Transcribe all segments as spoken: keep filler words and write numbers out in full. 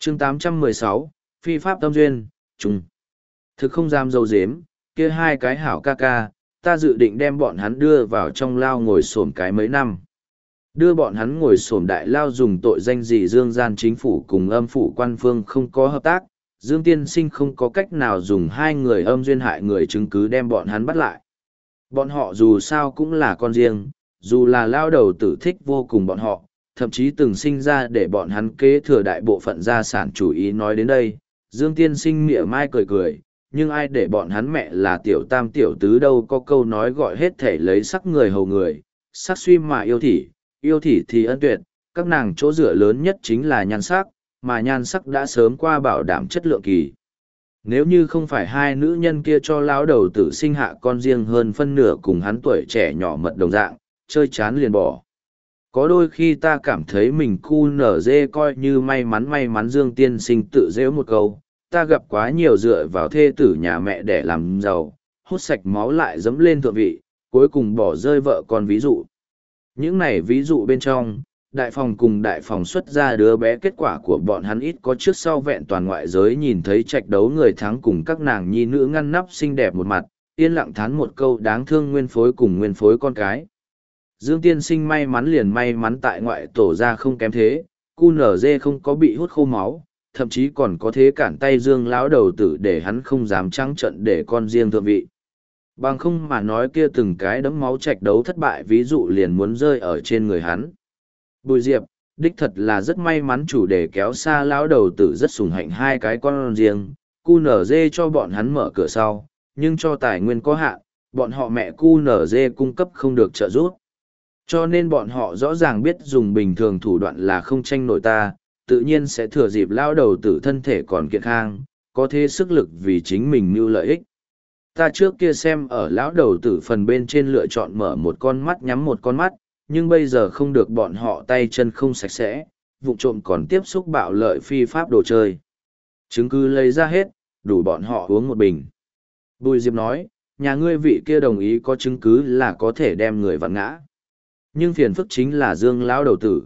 chương tám trăm mười sáu, Phi Pháp Tâm Duyên, Trung. Thực không dám dâu dếm, kia hai cái hảo ca ca, ta dự định đem bọn hắn đưa vào trong lao ngồi xổm cái mấy năm. Đưa bọn hắn ngồi xổm đại lao dùng tội danh gì dương gian chính phủ cùng âm phủ quan phương không có hợp tác, Dương Tiên Sinh không có cách nào dùng hai người âm duyên hại người chứng cứ đem bọn hắn bắt lại. Bọn họ dù sao cũng là con riêng, dù là lao đầu tử thích vô cùng bọn họ, thậm chí từng sinh ra để bọn hắn kế thừa đại bộ phận gia sản chủ ý nói đến đây. Dương Tiên Sinh mỉa mai cười cười, nhưng ai để bọn hắn mẹ là tiểu tam tiểu tứ đâu có câu nói gọi hết thể lấy sắc người hầu người, sắc suy mà yêu thỉ, yêu thỉ thì ân tuyệt, các nàng chỗ dựa lớn nhất chính là nhan sắc, mà nhan sắc đã sớm qua bảo đảm chất lượng kỳ. Nếu như không phải hai nữ nhân kia cho lão đầu tử sinh hạ con riêng hơn phân nửa cùng hắn tuổi trẻ nhỏ mật đồng dạng, chơi chán liền bỏ. Có đôi khi ta cảm thấy mình cu nở dê coi như may mắn may mắn Dương Tiên Sinh tự dễu một câu, ta gặp quá nhiều dựa vào thê tử nhà mẹ để làm giàu, hút sạch máu lại dẫm lên thượng vị, cuối cùng bỏ rơi vợ con ví dụ. Những này ví dụ bên trong, đại phòng cùng đại phòng xuất ra đứa bé kết quả của bọn hắn ít có trước sau vẹn toàn ngoại giới nhìn thấy trạch đấu người thắng cùng các nàng nhi nữ ngăn nắp xinh đẹp một mặt, yên lặng thán một câu đáng thương nguyên phối cùng nguyên phối con cái. Dương Tiên Sinh may mắn liền may mắn tại ngoại tổ ra không kém thế, cu nở dê không có bị hút khô máu, thậm chí còn có thế cản tay Dương lão đầu tử để hắn không dám trắng trận để con riêng thượng vị. Bằng không mà nói kia từng cái đấm máu trạch đấu thất bại ví dụ liền muốn rơi ở trên người hắn. Bùi Diệp, đích thật là rất may mắn chủ đề kéo xa lão đầu tử rất sủng hạnh hai cái con riêng, cu nở dê cho bọn hắn mở cửa sau, nhưng cho tài nguyên có hạn, bọn họ mẹ cu nở dê cung cấp không được trợ giúp. Cho nên bọn họ rõ ràng biết dùng bình thường thủ đoạn là không tranh nổi ta, tự nhiên sẽ thừa dịp lão đầu tử thân thể còn kiện khang, có thế sức lực vì chính mình mưu lợi ích. Ta trước kia xem ở lão đầu tử phần bên trên lựa chọn mở một con mắt nhắm một con mắt, nhưng bây giờ không được bọn họ tay chân không sạch sẽ, vụ trộm còn tiếp xúc bạo lợi phi pháp đồ chơi. Chứng cứ lấy ra hết, đủ bọn họ uống một bình. Bùi Diệp nói, nhà ngươi vị kia đồng ý có chứng cứ là có thể đem người vặn ngã. Nhưng phiền phức chính là Dương lão đầu tử.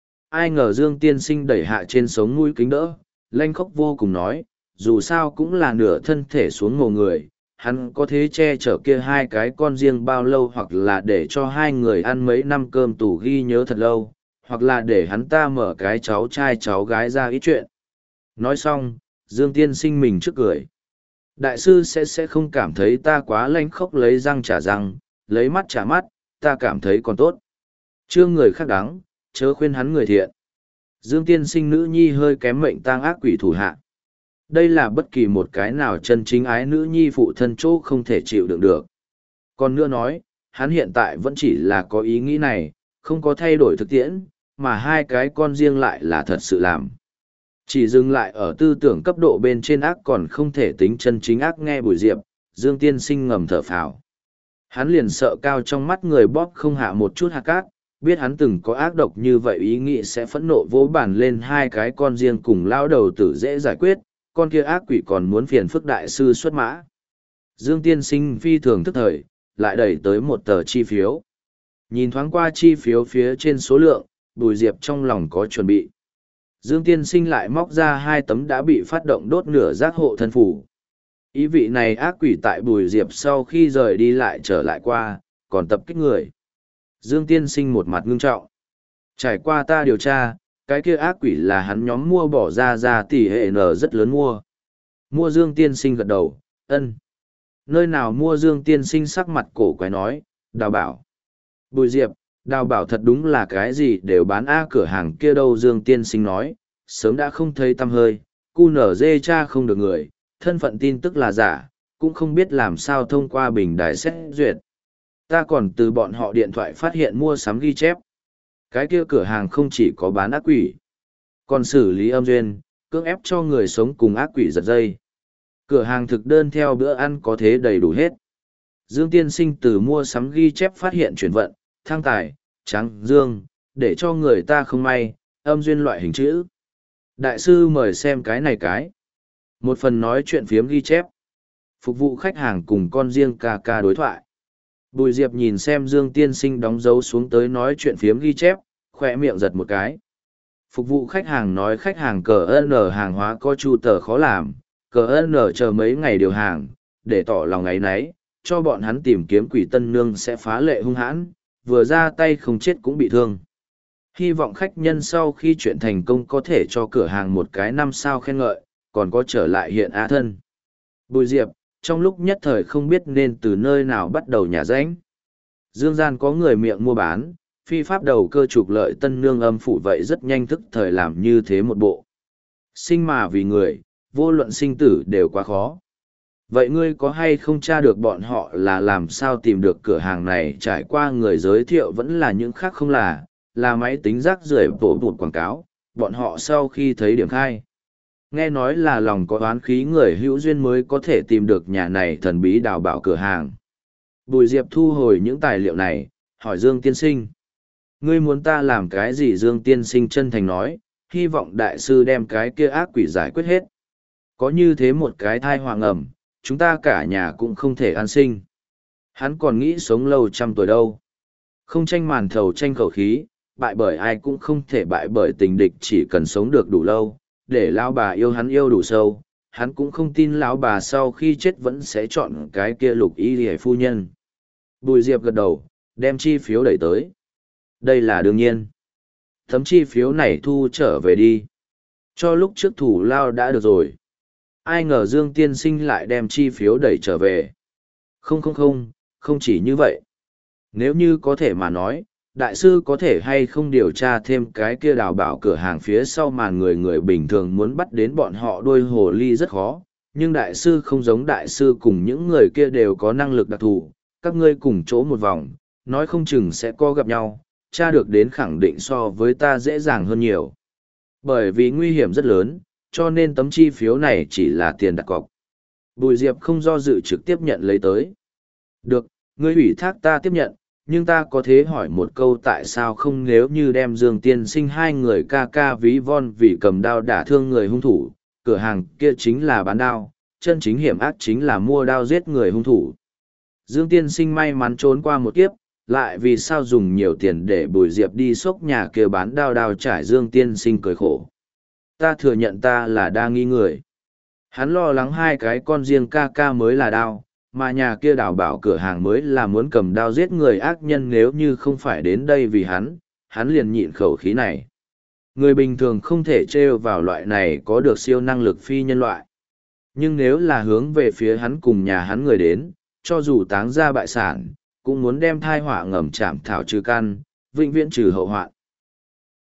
Ai ngờ Dương Tiên Sinh đẩy hạ trên sống mũi kính đỡ, lanh khóc vô cùng nói, dù sao cũng là nửa thân thể xuống ngầu người, hắn có thế che chở kia hai cái con riêng bao lâu hoặc là để cho hai người ăn mấy năm cơm tủ ghi nhớ thật lâu, hoặc là để hắn ta mở cái cháu trai cháu gái ra ít chuyện. Nói xong, Dương Tiên Sinh mình trước cười. Đại sư sẽ sẽ không cảm thấy ta quá lanh khóc lấy răng trả răng, lấy mắt trả mắt, ta cảm thấy còn tốt. Chưa người khác đắng, chớ khuyên hắn người thiện. Dương Tiên Sinh nữ nhi hơi kém mệnh tang ác quỷ thủ hạ. Đây là bất kỳ một cái nào chân chính ái nữ nhi phụ thân chỗ không thể chịu đựng được. Còn nữa nói, hắn hiện tại vẫn chỉ là có ý nghĩ này, không có thay đổi thực tiễn, mà hai cái con riêng lại là thật sự làm. Chỉ dừng lại ở tư tưởng cấp độ bên trên ác còn không thể tính chân chính ác nghe Bùi Diệp, Dương Tiên Sinh ngầm thở phào. Hắn liền sợ cao trong mắt người bóp không hạ một chút hạt cát, biết hắn từng có ác độc như vậy ý nghĩ sẽ phẫn nộ vỗ bản lên hai cái con riêng cùng lao đầu tử dễ giải quyết, con kia ác quỷ còn muốn phiền phức đại sư xuất mã. Dương Tiên Sinh phi thường thức thời, lại đẩy tới một tờ chi phiếu. Nhìn thoáng qua chi phiếu phía trên số lượng, Bùi Diệp trong lòng có chuẩn bị. Dương Tiên Sinh lại móc ra hai tấm đã bị phát động đốt nửa giác hộ thân phủ. Ý vị này ác quỷ tại Bùi Diệp sau khi rời đi lại trở lại qua, còn tập kích người. Dương Tiên Sinh một mặt ngưng trọng. Trải qua ta điều tra, cái kia ác quỷ là hắn nhóm mua bỏ ra ra tỷ hệ nở rất lớn mua. Mua Dương Tiên Sinh gật đầu, ân. Nơi nào mua Dương Tiên Sinh sắc mặt cổ quái nói, đào bảo. Bùi Diệp, đào bảo thật đúng là cái gì đều bán a cửa hàng kia đâu Dương Tiên Sinh nói, sớm đã không thấy tăm hơi, cu nở dê cha không được người, thân phận tin tức là giả, cũng không biết làm sao thông qua bình đài xét duyệt. Ta còn từ bọn họ điện thoại phát hiện mua sắm ghi chép. Cái kia cửa hàng không chỉ có bán ác quỷ, còn xử lý âm duyên, cưỡng ép cho người sống cùng ác quỷ giật dây. Cửa hàng thực đơn theo bữa ăn có thế đầy đủ hết. Dương Tiên Sinh từ mua sắm ghi chép phát hiện chuyển vận, thăng tài, trắng, dương, để cho người ta không may, âm duyên loại hình chữ. Đại sư mời xem cái này cái. Một phần nói chuyện phiếm ghi chép. Phục vụ khách hàng cùng con riêng ca ca đối thoại. Bùi Diệp nhìn xem Dương Tiên Sinh đóng dấu xuống tới nói chuyện phiếm ghi chép, khỏe miệng giật một cái. Phục vụ khách hàng nói khách hàng cờ N hàng hóa có chu tờ khó làm, cờ N chờ mấy ngày điều hàng, để tỏ lòng ấy nấy, cho bọn hắn tìm kiếm quỷ tân nương sẽ phá lệ hung hãn, vừa ra tay không chết cũng bị thương. Hy vọng khách nhân sau khi chuyện thành công có thể cho cửa hàng một cái năm sao khen ngợi, còn có trở lại hiện á thân. Bùi Diệp, trong lúc nhất thời không biết nên từ nơi nào bắt đầu nhả rãnh. Dương gian có người miệng mua bán, phi pháp đầu cơ trục lợi tân nương âm phủ vậy rất nhanh thức thời làm như thế một bộ. Sinh mà vì người, vô luận sinh tử đều quá khó. Vậy ngươi có hay không tra được bọn họ là làm sao tìm được cửa hàng này trải qua người giới thiệu vẫn là những khác không là, là máy tính rác rưởi bổ bụt quảng cáo, bọn họ sau khi thấy điểm khai. Nghe nói là lòng có oán khí người hữu duyên mới có thể tìm được nhà này thần bí đào bảo cửa hàng. Bùi Diệp thu hồi những tài liệu này, hỏi Dương Tiên Sinh. Ngươi muốn ta làm cái gì? Dương Tiên Sinh chân thành nói, hy vọng đại sư đem cái kia ác quỷ giải quyết hết. Có như thế một cái thai hoàng ẩm, chúng ta cả nhà cũng không thể an sinh. Hắn còn nghĩ sống lâu trăm tuổi đâu. Không tranh màn thầu tranh khẩu khí, bại bởi ai cũng không thể bại bởi tình địch, chỉ cần sống được đủ lâu, để lão bà yêu hắn yêu đủ sâu. Hắn cũng không tin lão bà sau khi chết vẫn sẽ chọn cái kia Lục Y hề phu nhân. Bùi Diệp gật đầu, đem chi phiếu đẩy tới. Đây là đương nhiên. Tấm chi phiếu này thu trở về đi. Cho lúc trước thủ lao đã được rồi. Ai ngờ Dương Tiên Sinh lại đem chi phiếu đẩy trở về. Không không không, không chỉ như vậy. Nếu như có thể mà nói, đại sư có thể hay không điều tra thêm cái kia đào bảo cửa hàng phía sau màn người người bình thường muốn bắt đến bọn họ đuôi hồ ly rất khó. Nhưng đại sư không giống đại sư cùng những người kia đều có năng lực đặc thù. Các ngươi cùng chỗ một vòng, nói không chừng sẽ có gặp nhau, tra được đến khẳng định so với ta dễ dàng hơn nhiều. Bởi vì nguy hiểm rất lớn, cho nên tấm chi phiếu này chỉ là tiền đặt cọc. Bùi Diệp không do dự trực tiếp nhận lấy tới. Được, ngươi ủy thác ta tiếp nhận, nhưng ta có thể hỏi một câu tại sao không, nếu như đem Dương Tiên Sinh hai người ca ca ví von vì cầm đao đả thương người hung thủ, cửa hàng kia chính là bán đao, chân chính hiểm ác chính là mua đao giết người hung thủ. Dương Tiên Sinh may mắn trốn qua một kiếp, lại vì sao dùng nhiều tiền để Bùi Diệp đi xốc nhà kia bán đao đao trải? Dương Tiên Sinh cười khổ. Ta thừa nhận ta là đa nghi người. Hắn lo lắng hai cái con riêng ca ca mới là đao, mà nhà kia đào bảo cửa hàng mới là muốn cầm đao giết người ác nhân. Nếu như không phải đến đây vì hắn, hắn liền nhịn khẩu khí này. Người bình thường không thể trêu vào loại này có được siêu năng lực phi nhân loại. Nhưng nếu là hướng về phía hắn cùng nhà hắn người đến, cho dù táng ra bại sản, cũng muốn đem thai họa ngầm chạm thảo trừ căn, vĩnh viễn trừ hậu hoạn.